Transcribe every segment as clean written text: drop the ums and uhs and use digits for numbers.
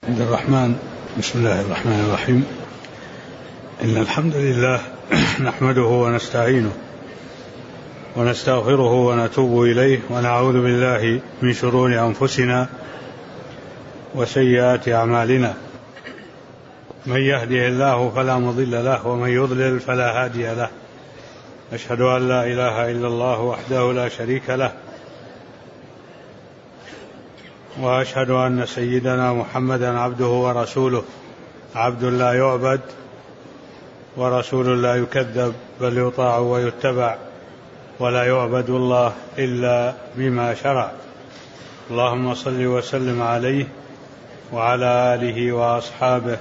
عبد الرحمن. بسم الله الرحمن الرحيم. إن الحمد لله نحمده ونستعينه ونستغفره ونتوب إليه ونعوذ بالله من شرور أنفسنا وسيئات أعمالنا. من يهده الله فلا مضل له ومن يضلل فلا هادي له. أشهد أن لا إله إلا الله وحده لا شريك له، وأشهد أن سيدنا محمدا عبده ورسوله، عبد لا يعبد ورسول لا يكذب، بل يطاع ويتبع، ولا يعبد الله إلا بما شرع. اللهم صل وسلم عليه وعلى آله وأصحابه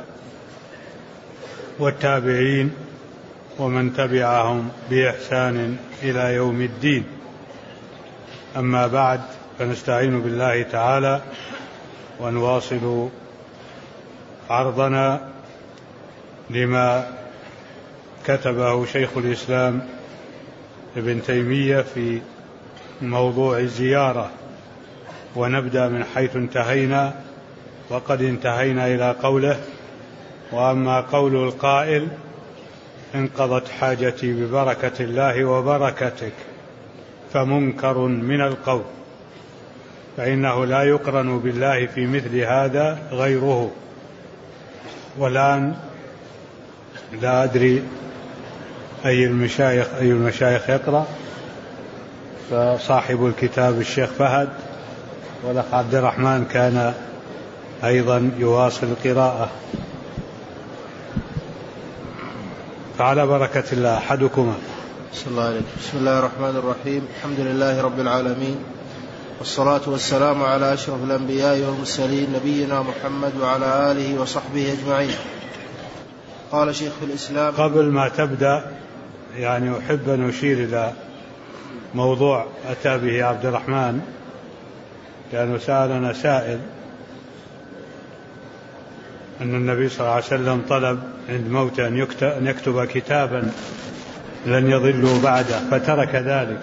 والتابعين ومن تبعهم بإحسان إلى يوم الدين. أما بعد، فنستعين بالله تعالى ونواصل عرضنا لما كتبه شيخ الإسلام ابن تيمية في موضوع الزيارة، ونبدأ من حيث انتهينا، وقد انتهينا إلى قوله: وأما قول القائل انقضت حاجتي ببركة الله وبركتك فمنكر من القول، فإنه لا يقرن بالله في مثل هذا غيره. والآن لا أدري أي المشايخ يقرأ، فصاحب الكتاب الشيخ فهد، والأخ عبد الرحمن كان أيضا يواصل القراءة، فعلى بركة الله أحدكما. بسم الله الرحمن الرحيم. الحمد لله رب العالمين، والصلاة والسلام على أشرف الأنبياء والمرسلين، نبينا محمد وعلى آله وصحبه أجمعين. قال شيخ الإسلام: قبل ما تبدأ يعني أحب أن أشير إلى موضوع أتى به عبد الرحمن، لأنه سألنا سائل أن النبي صلى الله عليه وسلم طلب عند موته أن يكتب كتابا لن يضلوا بعده، فترك ذلك.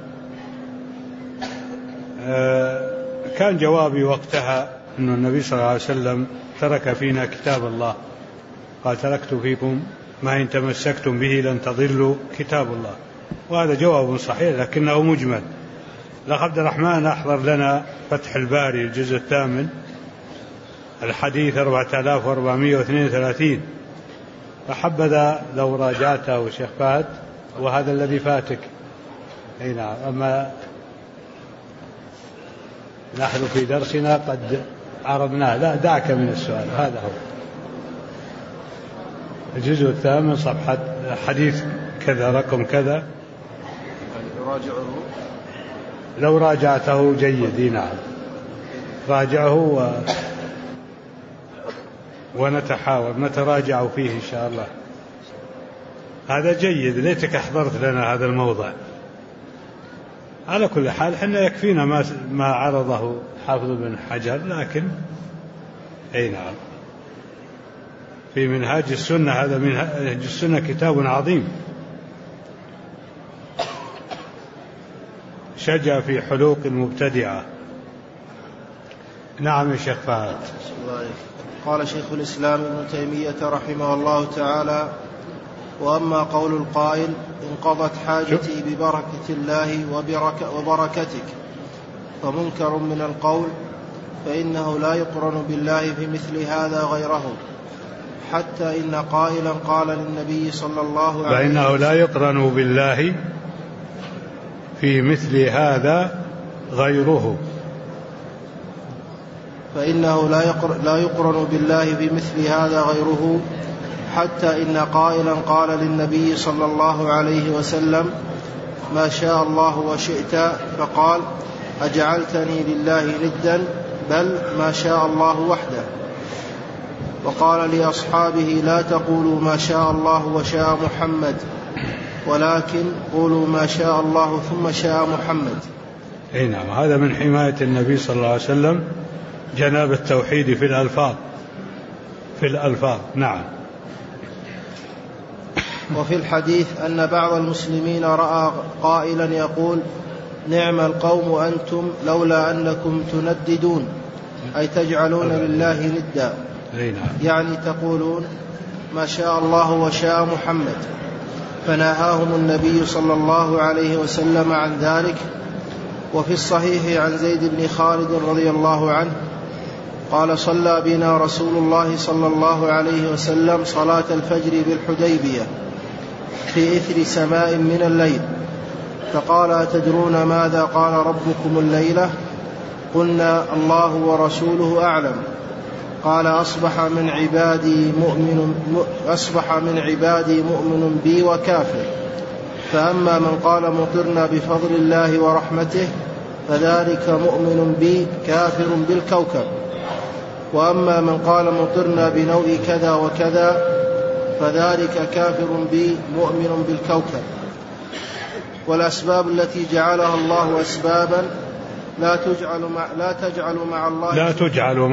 كان جوابي وقتها أن النبي صلى الله عليه وسلم ترك فينا كتاب الله، قال: تركت فيكم ما إن تمسكتم به لن تضلوا كتاب الله. وهذا جواب صحيح لكنه مجمل. الأخ عبد الرحمن أحضر لنا فتح الباري الجزء 8 الحديث 4432، فحبذا لو راجعته شيخ فهد، وهذا الذي فاتك. أي نعم. أما نحن في درسنا قد عرضناه، لا دعك من السؤال، هذا هو الجزء 8 صفحة حديث كذا رقم كذا. لو راجعته جيد. نعم، راجعه ونتحاور نتراجع فيه إن شاء الله. هذا جيد، ليتك أحضرت لنا هذا الموضع. على كل حال حنا يكفينا ما عرضه حافظ بن حجر، لكن أي نعم، في منهاج السنة، هذا منهاج السنة كتاب عظيم شجع في حلوق المبتدعة. نعم يا شيخ فهد. قال شيخ الإسلام ابن تيمية رحمه الله تعالى: وأما قول القائل انقضت حاجتي ببركة الله وبركتك فمنكر من القول، فإنه لا يقرن بالله في مثل هذا غيره، حتى إن قائلا قال للنبي صلى الله عليه وسلم: فإنه لا يقرن بالله في مثل هذا غيره، فإنه لا يقرن بالله في مثل هذا غيره، حتى إن قائلا قال للنبي صلى الله عليه وسلم: ما شاء الله وشئت، فقال: أجعلتني لله ندا، بل ما شاء الله وحده. وقال لأصحابه: لا تقولوا ما شاء الله وشاء محمد، ولكن قولوا ما شاء الله ثم شاء محمد. أي نعم، هذا من حماية النبي صلى الله عليه وسلم جناب التوحيد في الألفاظ. نعم. وفي الحديث أن بعض المسلمين رأى قائلا يقول: نعم القوم أنتم لولا أنكم تنددون، أي تجعلون لله ندا. يعني تقولون ما شاء الله وشاء محمد، فنهاهم النبي صلى الله عليه وسلم عن ذلك. وفي الصحيح عن زيد بن خالد رضي الله عنه قال صلى بنا رسول الله صلى الله عليه وسلم صلاة الفجر بالحديبية في إثر سماء من الليل، فقال أتدرون ماذا قال ربكم الليلة؟ قلنا الله ورسوله أعلم. قال أصبح من عبادي مؤمن بي وكافر، فأما من قال مطرنا بفضل الله ورحمته فذلك مؤمن بي كافر بالكوكب، وأما من قال مطرنا بنوء كذا وكذا فذلك كافر بي مؤمن بالكوكب. والأسباب التي جعلها الله أسبابا لا تجعل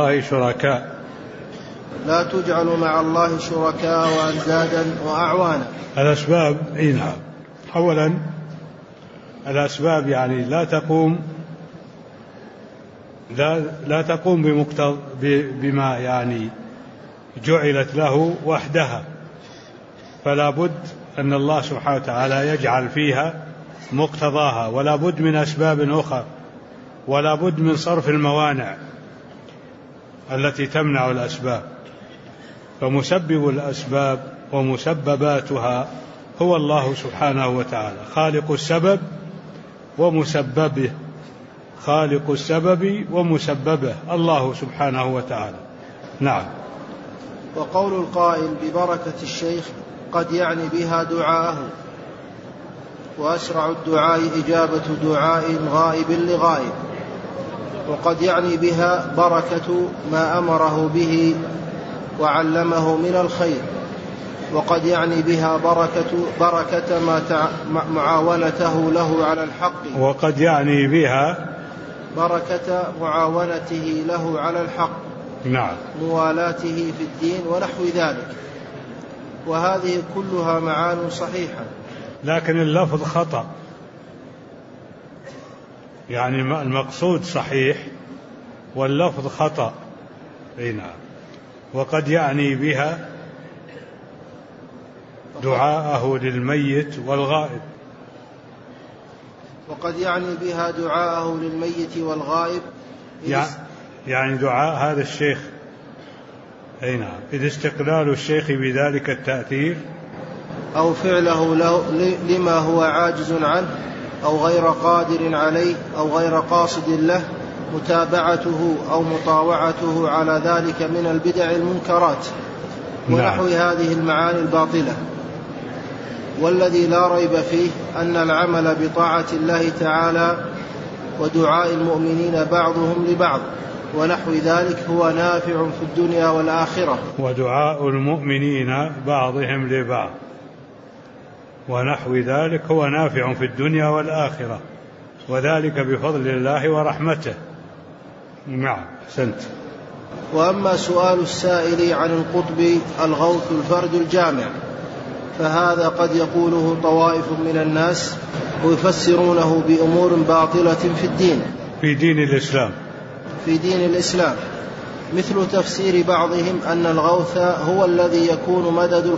مع الله شركاء وأندادا وأعوانا. الأسباب نعم. أولا الأسباب يعني لا تقوم بما يعني جعلت له وحدها، فلا بد أن الله سبحانه وتعالى يجعل فيها مقتضاها، ولا بد من أسباب أخرى، ولا بد من صرف الموانع التي تمنع الأسباب. فمسبب الأسباب ومسبباتها هو الله سبحانه وتعالى، خالق السبب ومسببه الله سبحانه وتعالى. نعم. وقول القائل ببركة الشيخ قد يعني بها دعاءه، وأسرع الدعاء إجابة دعاء غائب لغائب، وقد يعني بها بركة ما أمره به وعلمه من الخير، وقد يعني بها بركة معاونته له على الحق، وقد يعني بها بركة معاونته له على الحق، نعم، موالاته في الدين ونحو ذلك. وهذه كلها معان صحيحة، لكن اللفظ خطأ، يعني المقصود صحيح واللفظ خطأ. نعم. وقد يعني بها دعاءه للميت والغائب، وقد يعني بها دعاءه للميت والغائب، يعني دعاء هذا الشيخ. أي نعم. إذ استقلال الشيخ بذلك التأثير، أو فعله لما هو عاجز عنه أو غير قادر عليه أو غير قاصد له، متابعته أو مطاوعته على ذلك من البدع المنكرات ونحو هذه المعاني الباطلة. والذي لا ريب فيه أن العمل بطاعة الله تعالى ودعاء المؤمنين بعضهم لبعض ونحو ذلك هو نافع في الدنيا والآخرة. ودعاء المؤمنين بعضهم لبعض ونحو ذلك هو نافع في الدنيا والآخرة، وذلك بفضل الله ورحمته. نعم، أحسنت. وأما سؤال السائل عن القطب الغوث الفرد الجامع، فهذا قد يقوله طوائف من الناس ويفسرونه بأمور باطلة في دين الإسلام، مثل تفسير بعضهم أن الغوث هو الذي يكون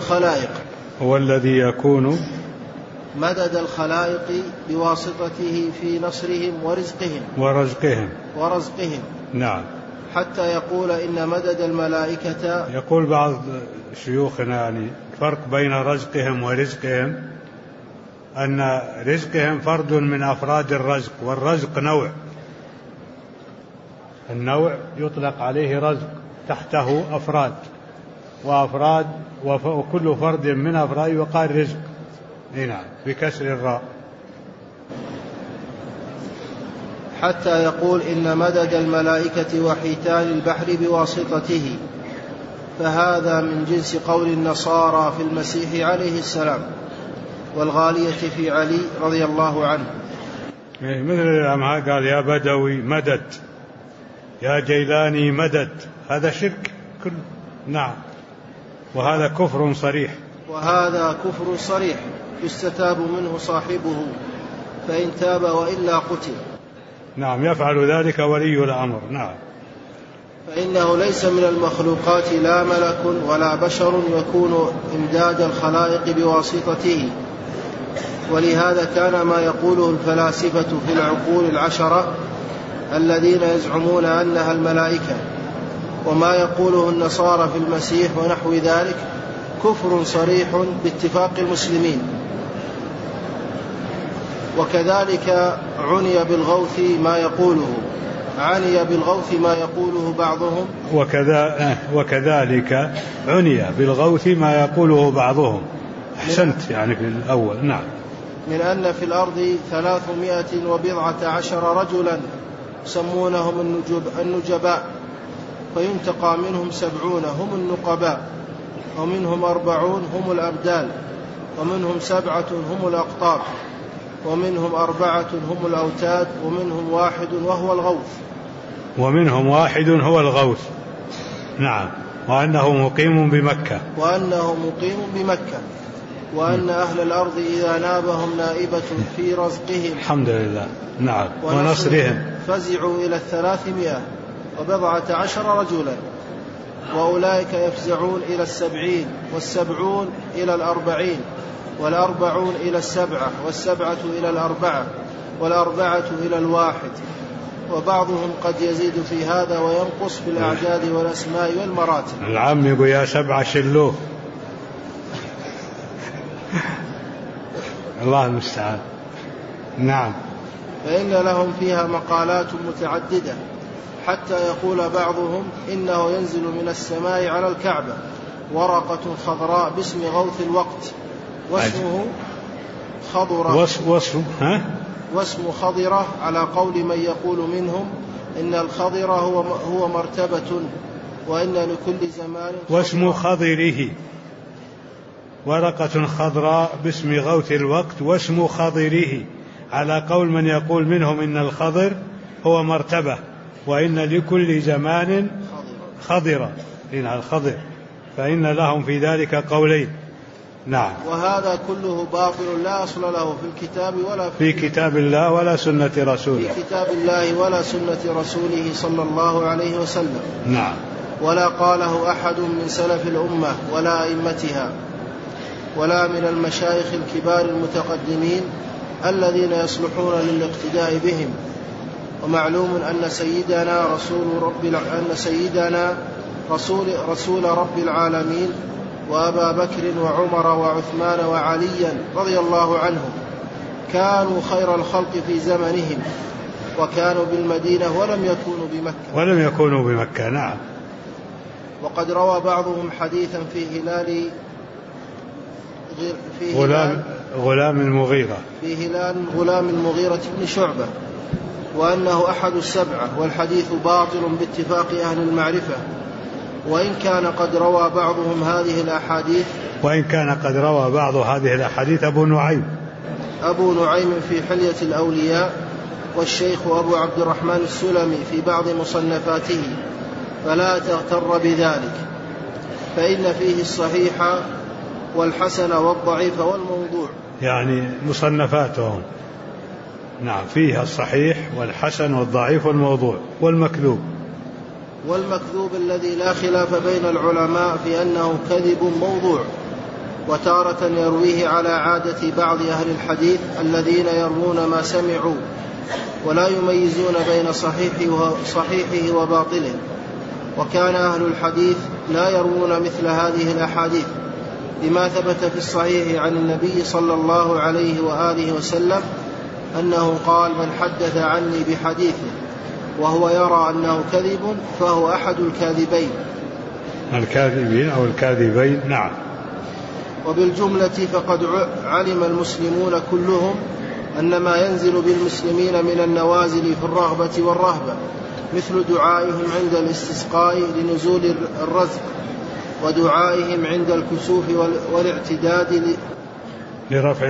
مدد الخلائق بواسطته في نصرهم ورزقهم. نعم. حتى يقول إن مدد الملائكة، يقول بعض شيوخنا يعني فرق بين رزقهم ورزقهم، أن رزقهم فرد من أفراد الرزق، والرزق نوع، النوع يطلق عليه رزق، تحته أفراد وكل فرد من أفراد يقال رزق. نعم، بكسر الراء. حتى يقول إن مدد الملائكة وحيتان البحر بواسطته، فهذا من جنس قول النصارى في المسيح عليه السلام، والغالية في علي رضي الله عنه، مثل ما قال يا بدوي مدد، يا جيلاني مدد، هذا شرك كل. نعم. وهذا كفر صريح يستتاب منه صاحبه، فإن تاب وإلا قتل. نعم، يفعل ذلك ولي الأمر. نعم. فإنه ليس من المخلوقات لا ملك ولا بشر يكون إمداد الخلائق بواسطته، ولهذا كان ما يقوله الفلاسفة في العقول العشرة الذين يزعمون أنها الملائكة، وما يقوله النصارى في المسيح ونحو ذلك كفر صريح باتفاق المسلمين. وكذلك عني بالغوث ما يقوله بعضهم وكذلك عني بالغوث ما يقوله بعضهم. أحسنت يعني في الأول. نعم. من أن في الأرض 317 رجلا يسمونهم النجباء، فينتقى منهم 70 هم النقباء، ومنهم 40 هم الأبدال، ومنهم 7 هم الأقطاب، ومنهم 4 هم الأوتاد، ومنهم 1 هو الغوث. نعم. وأنه مقيم بمكة، وأن أهل الأرض إذا نابهم نائبة في رزقهم الحمد لله نعم ونصرهم فزعوا إلى 317 رجلا، وأولئك يفزعون إلى 70، وال70 إلى 40، وال40 إلى 7، وال7 إلى 4، وال4 إلى 1، وبعضهم قد يزيد في هذا وينقص في الأعداد والأسماء والمراتب. العم يقول يا 7 شلوه. الله المستعان. نعم. فإن لهم فيها مقالات متعددة، حتى يقول بعضهم إنه ينزل من السماء على الكعبة ورقة خضراء باسم غوث الوقت، واسمه خضرة، واسم خضرة على قول من يقول منهم إن الخضر هو مرتبة، وإن لكل زمان واسم خضره ورقة خضراء باسم غوث الوقت، واسم خضره على قول من يقول منهم إن الخضر هو مرتبة، وإن لكل زمان خضرة الخضر، فإن لهم في ذلك قولين. نعم. وهذا كله باطل لا أصل له في الكتاب ولا في كتاب الله ولا سنة رسوله، في كتاب الله ولا سنة رسوله صلى الله عليه وسلم. نعم. ولا قاله أحد من سلف الأمة ولا أئمتها، ولا من المشايخ الكبار المتقدمين الذين يصلحون للاقتداء بهم. ومعلوم أن سيدنا رسول رب العالمين وأبا بكر وعمر وعثمان وعليا رضي الله عنهم كانوا خير الخلق في زمنهم، وكانوا بالمدينة ولم يكونوا بمكة. نعم. وقد روى بعضهم حديثا في غلام المغيرة بن شعبة، وأنه أحد السبعة، والحديث باطل باتفاق أهل المعرفة، وإن كان قد روى بعض هذه الأحاديث أبو نعيم في حلية الأولياء، والشيخ أبو عبد الرحمن السلمي في بعض مصنفاته، فلا تغتر بذلك، فإن فيه الصحيح والحسن والضعيف والموضوع، يعني مصنفاتهم. نعم. فيها الصحيح والحسن والضعيف والموضوع والمكذوب الذي لا خلاف بين العلماء في أنه كذب موضوع، وتارة يرويه على عادة بعض أهل الحديث الذين يروون ما سمعوا ولا يميزون بين صحيحه وباطله. وكان أهل الحديث لا يروون مثل هذه الأحاديث، لما ثبت في الصحيح عن النبي صلى الله عليه وآله وسلم أنه قال: من حدث عني بحديث وهو يرى أنه كذب فهو أحد الكاذبين. نعم. وبالجملة فقد علم المسلمون كلهم أن ما ينزل بالمسلمين من النوازل في الرغبة والرهبة، مثل دعائهم عند الاستسقاء لنزول الرزق، ودعائهم عند الكسوف والاعتداد لرفع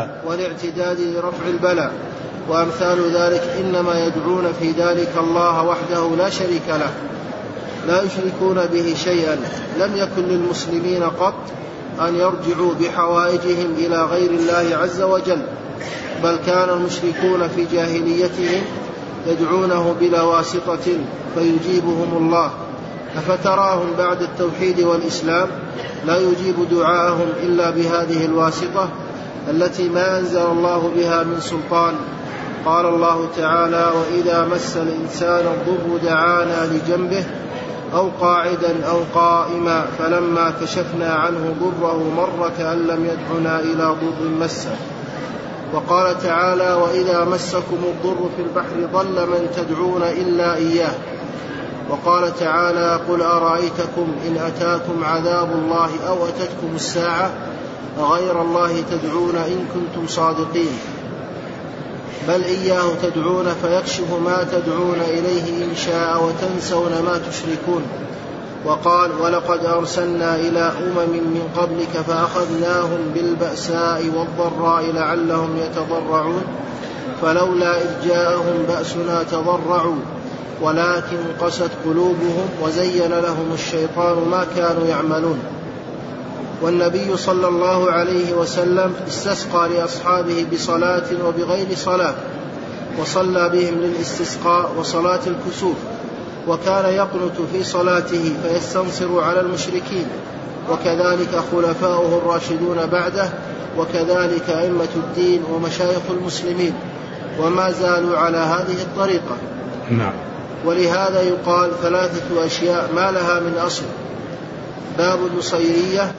البلاء وأمثال ذلك، إنما يدعون في ذلك الله وحده لا شريك له، لا يشركون به شيئا. لم يكن للمسلمين قط أن يرجعوا بحوائجهم إلى غير الله عز وجل، بل كان المشركون في جاهليتهم يدعونه بلا واسطة فيجيبهم الله، أفتراهم بعد التوحيد والإسلام لا يجيب دعاءهم إلا بهذه الواسطة التي ما أنزل الله بها من سلطان. قال الله تعالى: وإذا مس الإنسان الضر دعانا لجنبه أو قاعدا أو قائما فلما كشفنا عنه ضره مر كأن لم يدعنا إلى ضر مسه. وقال تعالى: وإذا مسكم الضر في البحر ضل من تدعون إلا إياه. وقال تعالى: قل أرأيتكم إن أتاكم عذاب الله أو أتتكم الساعة غير الله تدعون إن كنتم صادقين بل إياه تدعون فيكشف ما تدعون إليه إن شاء وتنسون ما تشركون. وقال: ولقد أرسلنا إلى من قبلك فأخذناهم بالبأساء والضراء لعلهم يتضرعون فلولا إذ جاءهم بأسنا تضرعوا ولكن قست قلوبهم وزين لهم الشيطان ما كانوا يعملون. والنبي صلى الله عليه وسلم استسقى لأصحابه بصلاة وبغير صلاة وصلى بهم للاستسقاء وصلاة الكسوف، وكان يقنت في صلاته فيستنصر على المشركين، وكذلك خلفاؤه الراشدون بعده، وكذلك أئمة الدين ومشايخ المسلمين، وما زالوا على هذه الطريقة. نعم. ولهذا يقال 3 أشياء ما لها من أصل: باب النصيرية،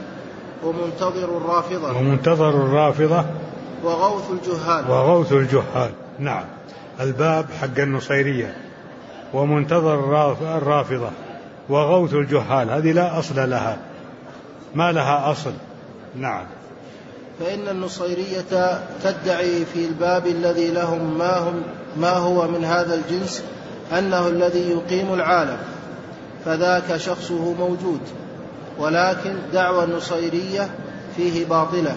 ومنتظر الرافضة، وغوث الجهال. نعم. الباب حق النصيرية ومنتظر الرافضة وغوث الجهال، هذه لا أصل لها، ما لها أصل. نعم. فإن النصيرية تدعي في الباب الذي لهم ما هو من هذا الجنس أنه الذي يقيم العالم، فذاك شخصه موجود، ولكن دعوى النصيرية فيه باطلة.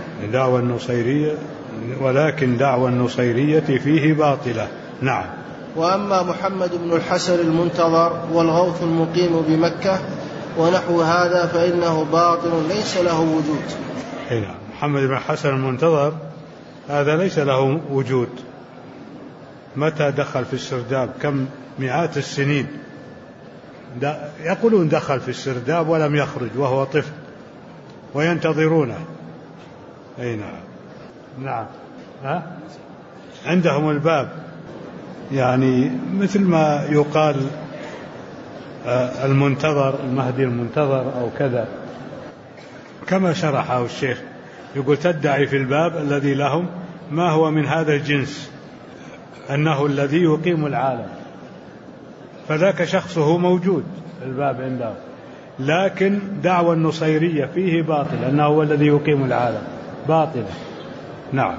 ولكن دعوى النصيرية فيه باطلة. نعم. وأما محمد بن الحسن المنتظر والغوث المقيم بمكة ونحو هذا فإنه باطل ليس له وجود. نعم. محمد بن الحسن المنتظر هذا ليس له وجود. متى دخل في السرداب؟ كم مئات السنين يقولون دخل في السرداب ولم يخرج وهو طفل وينتظرونه. أي نعم. نعم. عندهم الباب، يعني مثل ما يقال المنتظر، المهدي المنتظر أو كذا، كما شرحه الشيخ. يقول تدعي في الباب الذي لهم ما هو من هذا الجنس أنه الذي يقيم العالم، فذاك شخصه موجود الباب عنده، لكن دعوى النصيرية فيه باطل، أنه هو الذي يقيم العالم، باطل. نعم.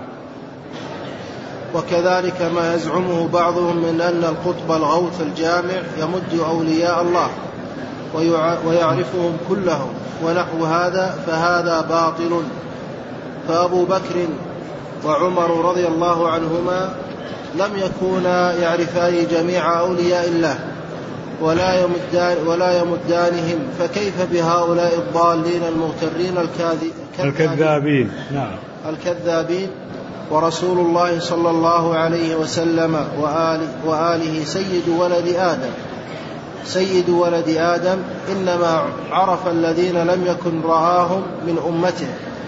وكذلك ما يزعمه بعضهم من أن القطب الغوث الجامع يمد أولياء الله ويعرفهم كلهم ونحو هذا، فهذا باطل. فأبو بكر وعمر رضي الله عنهما لم يكونا يعرفان جميع أولياء الله ولا يمدانهم، فكيف بهؤلاء الضالين المغترين الكذابين؟ نعم. الكذابين. ورسول الله صلى الله عليه وسلم وآله سيد ولد آدم إنما عرف الذين لم يكن رآهم من أمته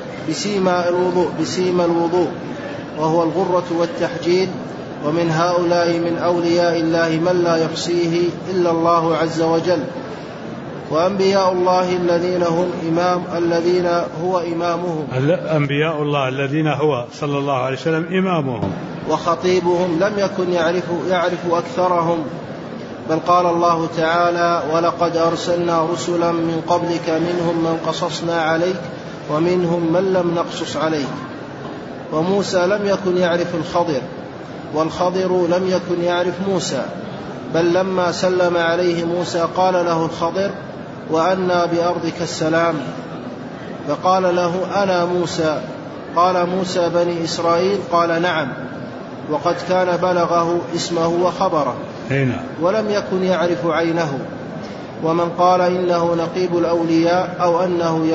بسيما الوضوء وهو الغرة والتحجيل. ومن هؤلاء من أولياء الله من لا يحصيه إلا الله عز وجل. وأنبياء الله الذين هو إمامهم، أنبياء الله الذين هو صلى الله عليه وسلم إمامهم وخطيبهم لم يكن يعرف أكثرهم، بل قال الله تعالى: ولقد أرسلنا رسلا من قبلك منهم من قصصنا عليك ومنهم من لم نقصص عليك. وموسى لم يكن يعرف الخضر، والخضر لم يكن يعرف موسى، بل لما سلم عليه موسى قال له الخضر: وأنا بأرضك السلام، فقال له: أنا موسى. قال: موسى بني إسرائيل؟ قال: نعم. وقد كان بلغه اسمه وخبره، ولم يكن يعرف عينه. ومن قال إنه نقيب الأولياء أو أنه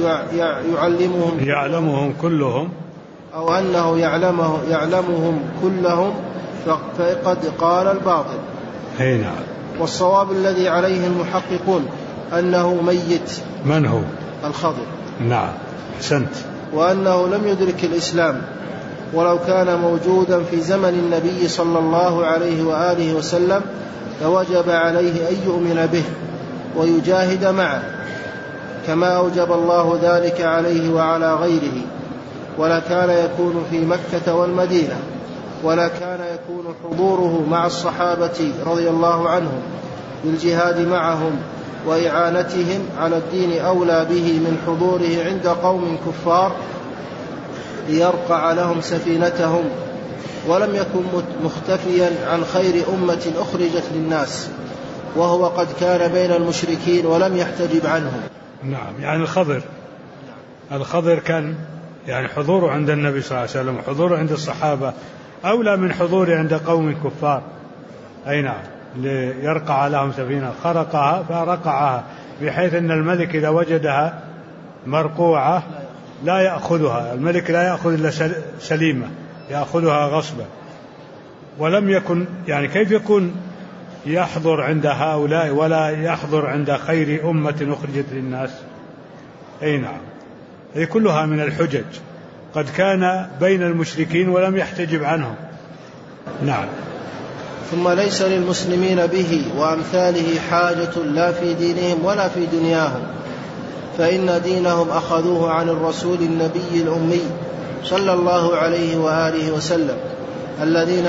يعلمهم كلهم أو أنه يعلمهم كلهم فقد قال الباطل. نعم. والصواب الذي عليه المحققون أنه ميت. من هو؟ الخضر. نعم أحسنت. وأنه لم يدرك الإسلام، ولو كان موجودا في زمن النبي صلى الله عليه وآله وسلم لوجب عليه أن يؤمن به ويجاهد معه، كما أوجب الله ذلك عليه وعلى غيره، ولا كان يكون في مكة والمدينة، ولا كان يكون حضوره مع الصحابة رضي الله عنهم بالجهاد معهم وإعانتهم على الدين أولى به من حضوره عند قوم كفار ليرقع لهم سفينتهم، ولم يكن مختفيا عن خير أمة أخرجت للناس، وهو قد كان بين المشركين ولم يحتجب عنهم. نعم، يعني الخضر كان يعني حضوره عند النبي صلى الله عليه وسلم وحضوره عند الصحابة أولى من حضوره عند قوم كفار. أي نعم، ليرقع لهم سفينة خرقها فرقعها، بحيث أن الملك إذا وجدها مرقوعة لا يأخذها، الملك لا يأخذ إلا سليمة، يأخذها غصبا. ولم يكن يعني كيف يكون يحضر عند هؤلاء ولا يحضر عند خير أمة أخرجت للناس؟ أي نعم، هذه كلها من الحجج. قد كان بين المشركين ولم يحتجب عنهم. نعم. ثم ليس للمسلمين به وأمثاله حاجة لا في دينهم ولا في دنياهم، فإن دينهم أخذوه عن الرسول النبي الأمي صلى الله عليه وآله وسلم الذي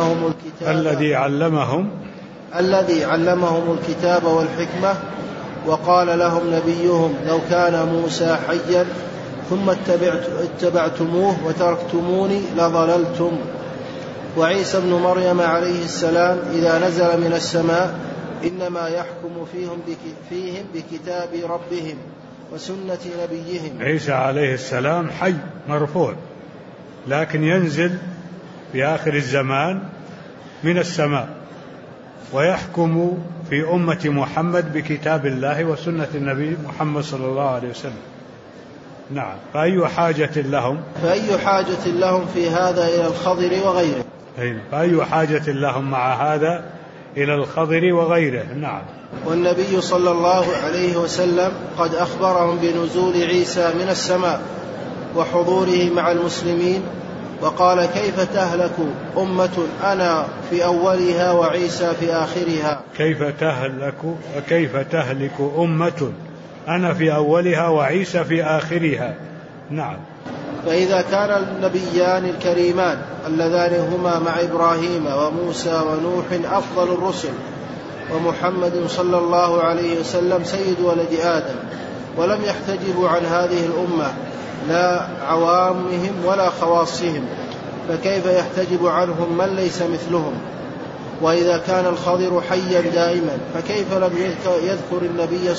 علمهم الكتاب والحكمة. وقال لهم نبيهم: لو كان موسى حيا ثم اتبعتموه وتركتموني لضللتم. وعيسى ابن مريم عليه السلام إذا نزل من السماء إنما يحكم فيهم بكتاب ربهم وسنة نبيهم. عيسى عليه السلام حي مرفوع، لكن ينزل في آخر الزمان من السماء ويحكم في أمة محمد بكتاب الله وسنة النبي محمد صلى الله عليه وسلم. نعم. فأي حاجة لهم في هذا إلى الخضر وغيره؟ فأي حاجة لهم مع هذا إلى الخضر وغيره؟ نعم. والنبي صلى الله عليه وسلم قد أخبرهم بنزول عيسى من السماء وحضوره مع المسلمين، وقال: كيف تهلك أمة أنا في أولها وعيسى في آخرها؟ كيف تهلك أمة أنا في أولها وعيسى في آخرها؟ نعم. فإذا كان النبيان الكريمان اللذان هما مع إبراهيم وموسى ونوح أفضل الرسل، ومحمد صلى الله عليه وسلم سيد ولد آدم، ولم يحتجبوا عن هذه الأمة لا عوامهم ولا خواصهم، فكيف يحتجب عنهم من ليس مثلهم؟ وإذا كان الخضر حيا دائما فكيف لم يذكر النبي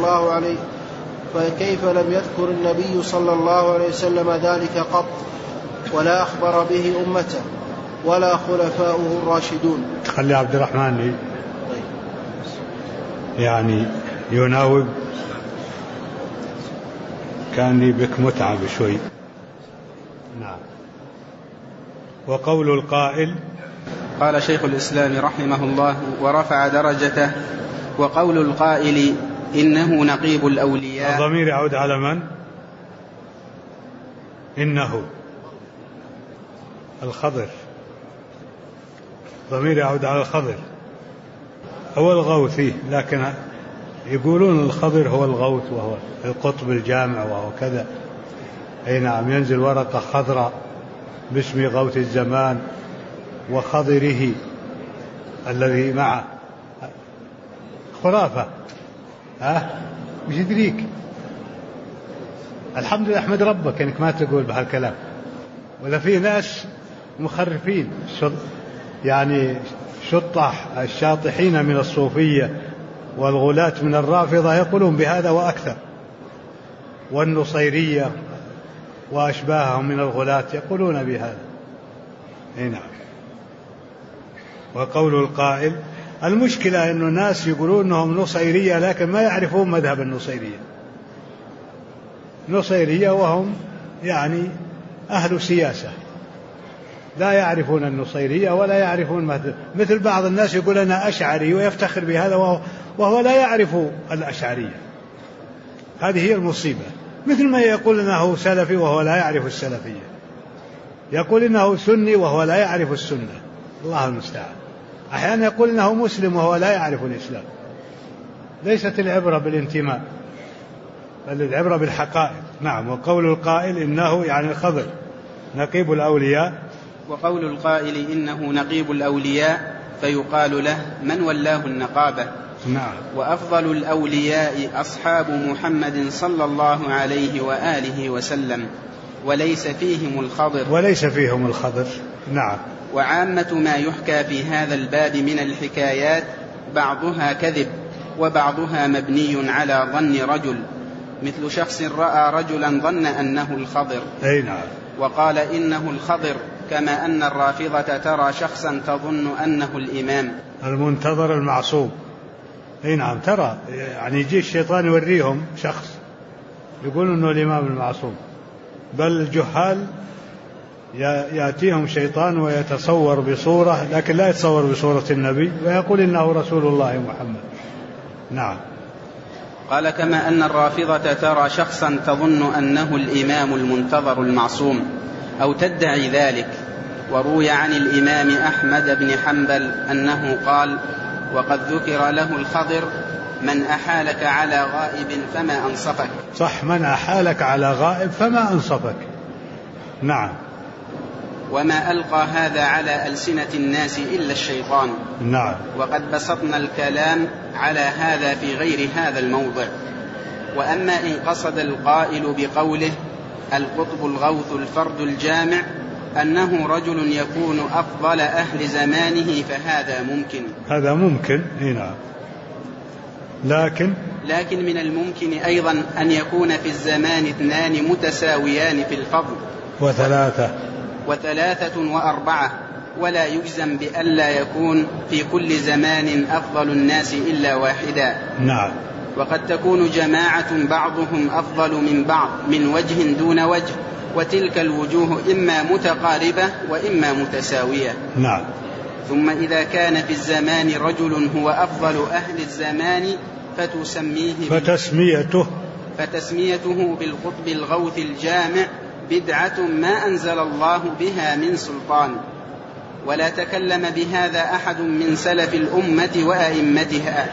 صلى الله عليه وسلم ذلك قط، ولا أخبر به أمته ولا خلفاؤه الراشدون؟ خلي عبد الرحمن يعني يناوب، كان لي بك متعب شوي. نعم. وقول القائل: قال شيخ الإسلام رحمه الله ورفع درجته: وقول القائل إنه نقيب الأولياء. الضمير يعود على من؟ إنه الخضر، الضمير يعود على الخضر. هو الغوثي، لكن يقولون الخضر هو الغوث وهو القطب الجامع وهو كذا. أي نعم، ينزل ورقة خضراء باسم غوث الزمان وخضره الذي معه. خرافة. مش يدريك؟ الحمد لله، احمد ربك انك ما تقول بهالكلام. ولا في ناس مخرفين يعني شطح الشاطحين من الصوفية والغلاة من الرافضة يقولون بهذا وأكثر، والنصيرية وأشباههم من الغلاة يقولون بهذا. نعم. وقول القائل، المشكلة أن الناس يقولون أنهم نصيرية لكن ما يعرفون مذهب النصيرية وهم يعني أهل سياسة، لا يعرفون النصيرية ولا يعرفون مذهب. مثل بعض الناس يقول أنا أشعري ويفتخر بهذا وهو لا يعرف الأشعرية. هذه هي المصيبة. مثل ما يقول إنه سلفي وهو لا يعرف السلفية، يقول إنه سني وهو لا يعرف السنة، الله المستعان. أحيانا يقول إنه مسلم وهو لا يعرف الإسلام. ليست العبرة بالانتماء بل العبرة بالحقائق. نعم. وقول القائل إنه يعني الخضر نقيب الأولياء، وقول القائل إنه نقيب الأولياء فيقال له من ولاه النقابة. نعم. وأفضل الأولياء أصحاب محمد صلى الله عليه وآله وسلم وليس فيهم الخضر. نعم. وعامة ما يحكى في هذا الباب من الحكايات بعضها كذب وبعضها مبني على ظن رجل، مثل شخص رأى رجلا ظن أنه الخضر نعم. وقال إنه الخضر، كما أن الرافضة ترى شخصا تظن أنه الإمام المنتظر المعصوم. نعم. ترى يعني يجي الشيطان يوريهم شخص يقول أنه الإمام المعصوم، بل الجهال يأتيهم شيطان ويتصور بصورة لكن لا يتصور بصورة النبي ويقول إنه رسول الله محمد. نعم. قال كما أن الرافضة ترى شخصا تظن أنه الإمام المنتظر المعصوم أو تدعي ذلك. وروي عن الإمام أحمد بن حنبل أنه قال وقد ذكر له الخضر من أحالك على غائب فما أنصفك. صح، من أحالك على غائب فما أنصفك. نعم. وما ألقى هذا على ألسنة الناس إلا الشيطان. نعم. وقد بسطنا الكلام على هذا في غير هذا الموضع. وأما إن قصد القائل بقوله القطب الغوث الفرد الجامع أنه رجل يكون أفضل أهل زمانه فهذا ممكن. هذا ممكن. نعم. لكن من الممكن أيضا أن يكون في الزمان اثنان متساويان في الفضل وثلاثة وأربعة، ولا يجزم بألا يكون في كل زمان أفضل الناس إلا واحدا. نعم. وقد تكون جماعة بعضهم أفضل من بعض من وجه دون وجه، وتلك الوجوه إما متقاربة وإما متساوية. نعم. ثم إذا كان في الزمان رجل هو أفضل أهل الزمان فتسميته بالقطب الغوث الجامع بدعة ما أنزل الله بها من سلطان، ولا تكلم بهذا أحد من سلف الأمة وأئمتها.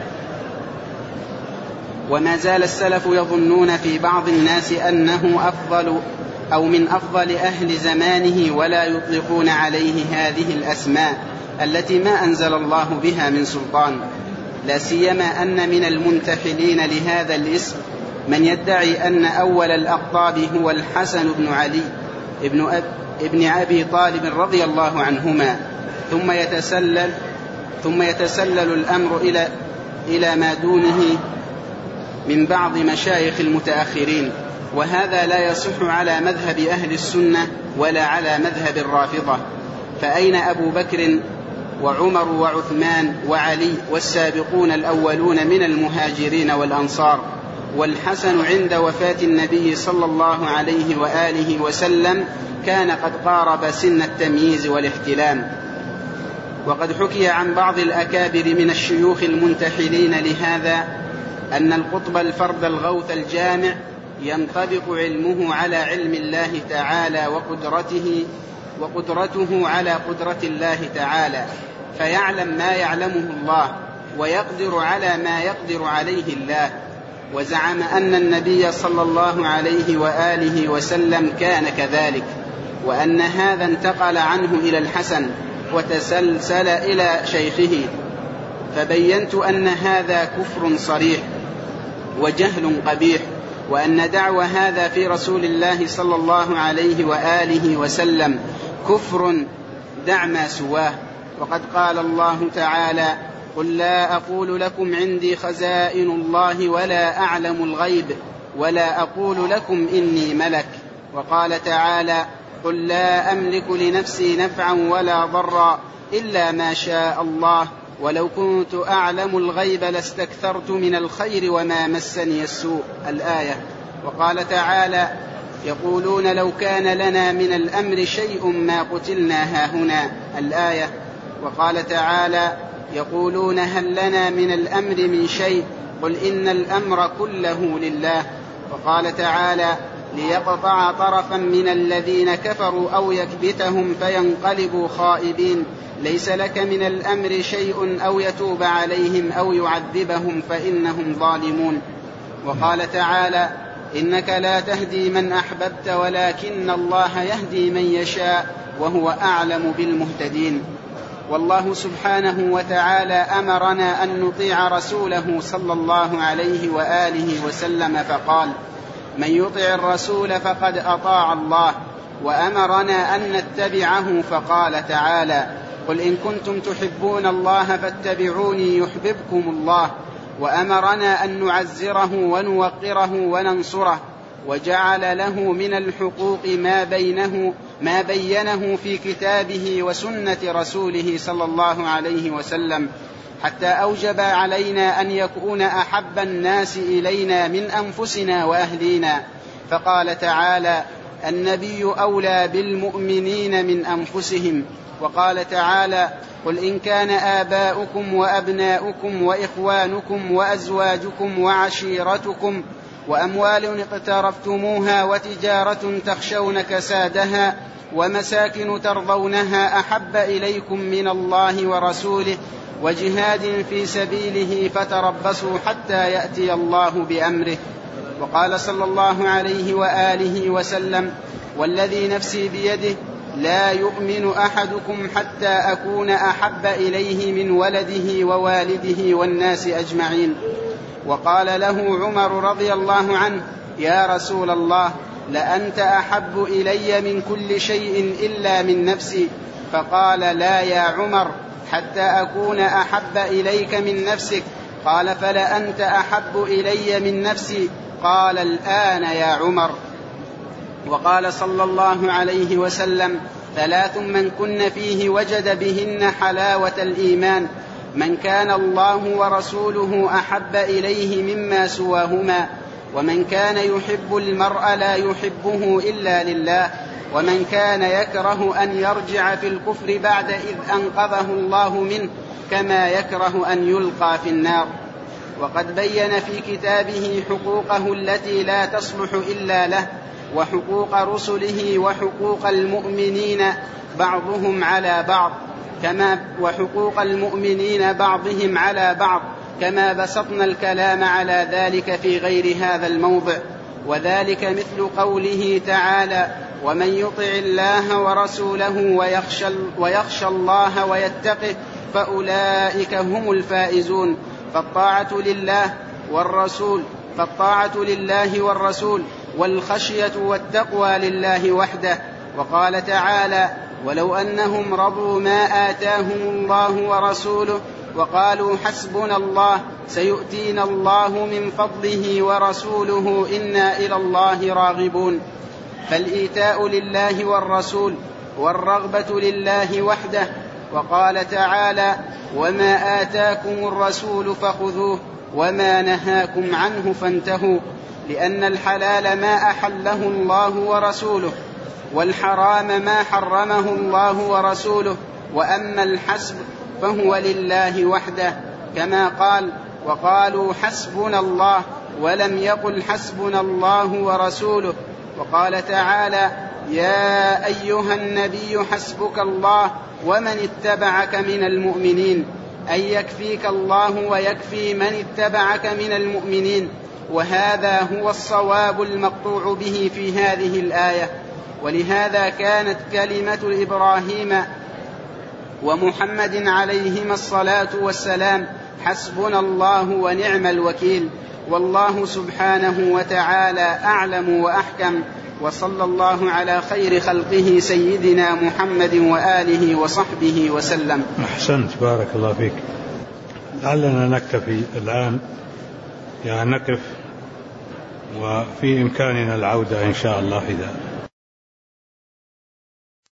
وما زال السلف يظنون في بعض الناس أنه أفضل أو من أفضل أهل زمانه، ولا يطلقون عليه هذه الأسماء التي ما أنزل الله بها من سلطان. لا سيما أن من المنتحلين لهذا الاسم من يدعي أن أول الأقطاب هو الحسن بن علي ابن أبي طالب رضي الله عنهما، ثم يتسلل الأمر إلى ما دونه من بعض مشايخ المتأخرين، وهذا لا يصح على مذهب أهل السنة ولا على مذهب الرافضة. فأين أبو بكر وعمر وعثمان وعلي والسابقون الأولون من المهاجرين والأنصار؟ والحسن عند وفاة النبي صلى الله عليه وآله وسلم كان قد قارب سن التمييز والاحتلام. وقد حكي عن بعض الأكابر من الشيوخ المنتحلين لهذا أن القطب الفرد الغوث الجامع ينطبق علمه على علم الله تعالى وقدرته على قدرة الله تعالى، فيعلم ما يعلمه الله ويقدر على ما يقدر عليه الله. وزعم أن النبي صلى الله عليه وآله وسلم كان كذلك، وأن هذا انتقل عنه إلى الحسن وتسلسل إلى شيخه، فبينت أن هذا كفر صريح وجهل قبيح، وأن دعوى هذا في رسول الله صلى الله عليه وآله وسلم كفر دع ما سواه. وقد قال الله تعالى قل لا أقول لكم عندي خزائن الله ولا أعلم الغيب ولا أقول لكم إني ملك. وقال تعالى قل لا أملك لنفسي نفعا ولا ضرا إلا ما شاء الله ولو كنت أعلم الغيب لاستكثرت من الخير وما مسني السوء. الآية. وقال تعالى يقولون لو كان لنا من الأمر شيء ما قتلنا هاهنا. الآية. وقال تعالى يقولون هل لنا من الأمر من شيء؟ قل إن الأمر كله لله. وقال تعالى ليقطع طرفا من الذين كفروا أو يكبتهم فينقلبوا خائبين ليس لك من الأمر شيء أو يتوب عليهم أو يعذبهم فإنهم ظالمون. وقال تعالى إنك لا تهدي من أحببت ولكن الله يهدي من يشاء وهو أعلم بالمهتدين. والله سبحانه وتعالى أمرنا أن نطيع رسوله صلى الله عليه وآله وسلم فقال من يطع الرسول فقد أطاع الله. وأمرنا أن نتبعه فقال تعالى قل إن كنتم تحبون الله فاتبعوني يحببكم الله. وأمرنا أن نعزره ونوقره وننصره وجعل له من الحقوق ما بينه في كتابه وسنة رسوله صلى الله عليه وسلم حتى أوجب علينا أن يكون أحب الناس إلينا من أنفسنا وأهلينا. فقال تعالى النبي أولى بالمؤمنين من أنفسهم. وقال تعالى قل إن كان آباؤكم وأبناؤكم وإخوانكم وأزواجكم وعشيرتكم وأموال اقترفتموها وتجارة تخشون كسادها ومساكن ترضونها أحب إليكم من الله ورسوله وجهاد في سبيله فتربصوا حتى يأتي الله بأمره. وقال صلى الله عليه وآله وسلم والذي نفسي بيده لا يؤمن أحدكم حتى أكون أحب إليه من ولده ووالده والناس أجمعين. وقال له عمر رضي الله عنه يا رسول الله لأنت أحب إلي من كل شيء إلا من نفسي. فقال لا يا عمر حتى أكون أحب إليك من نفسك. قال فلأنت أحب إلي من نفسي. قال الآن يا عمر. وقال صلى الله عليه وسلم 3 من كن فيه وجد بهن حلاوة الإيمان من كان الله ورسوله أحب إليه مما سواهما ومن كان يحب المرء لا يحبه إلا لله ومن كان يكره أن يرجع في الكفر بعد إذ أنقذه الله منه كما يكره أن يلقى في النار. وقد بين في كتابه حقوقه التي لا تصلح إلا له وحقوق رسله وحقوق المؤمنين بعضهم على بعض وحقوق المؤمنين بعضهم على بعض كما بسطنا الكلام على ذلك في غير هذا الموضع. وذلك مثل قوله تعالى ومن يطع الله ورسوله ويخشى الله ويتقه فأولئك هم الفائزون. فالطاعة لله والرسول والخشية والتقوى لله وحده. وقال تعالى ولو أنهم رضوا ما آتاهم الله ورسوله وقالوا حسبنا الله سيؤتينا الله من فضله ورسوله إنا إلى الله راغبون. فالإيتاء لله والرسول والرغبة لله وحده. وقال تعالى وما آتاكم الرسول فخذوه وما نهاكم عنه فانتهوا. لأن الحلال ما أحله الله ورسوله والحرام ما حرمه الله ورسوله وأما الحسب فهو لله وحده كما قال وقالوا حسبنا الله ولم يقل حسبنا الله ورسوله. وقال تعالى يا أيها النبي حسبك الله ومن اتبعك من المؤمنين أي يكفيك الله ويكفي من اتبعك من المؤمنين. وهذا هو الصواب المقطوع به في هذه الآية. ولهذا كانت كلمة إبراهيم ومحمد عليهما الصلاة والسلام حسبنا الله ونعم الوكيل. والله سبحانه وتعالى أعلم وأحكم. وصلى الله على خير خلقه سيدنا محمد وآله وصحبه وسلم. أحسنت بارك الله فيك. لعلنا نكتفي الآن نقف وفي إمكاننا العودة إن شاء الله إذا